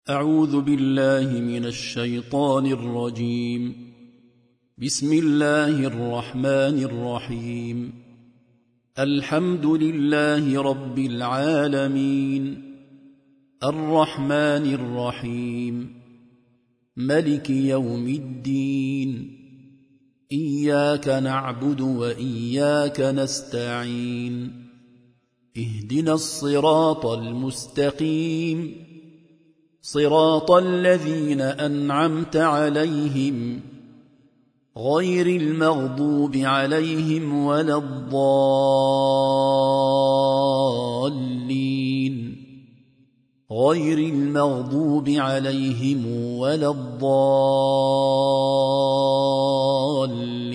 أعوذ بالله من الشيطان الرجيم. بسم الله الرحمن الرحيم. الحمد لله رب العالمين، الرحمن الرحيم، ملك يوم الدين، إياك نعبد وإياك نستعين، اهدنا الصراط المستقيم، صراط الذين أنعمت عليهم غير المغضوب عليهم ولا الضالين غير المغضوب عليهم ولا الضالين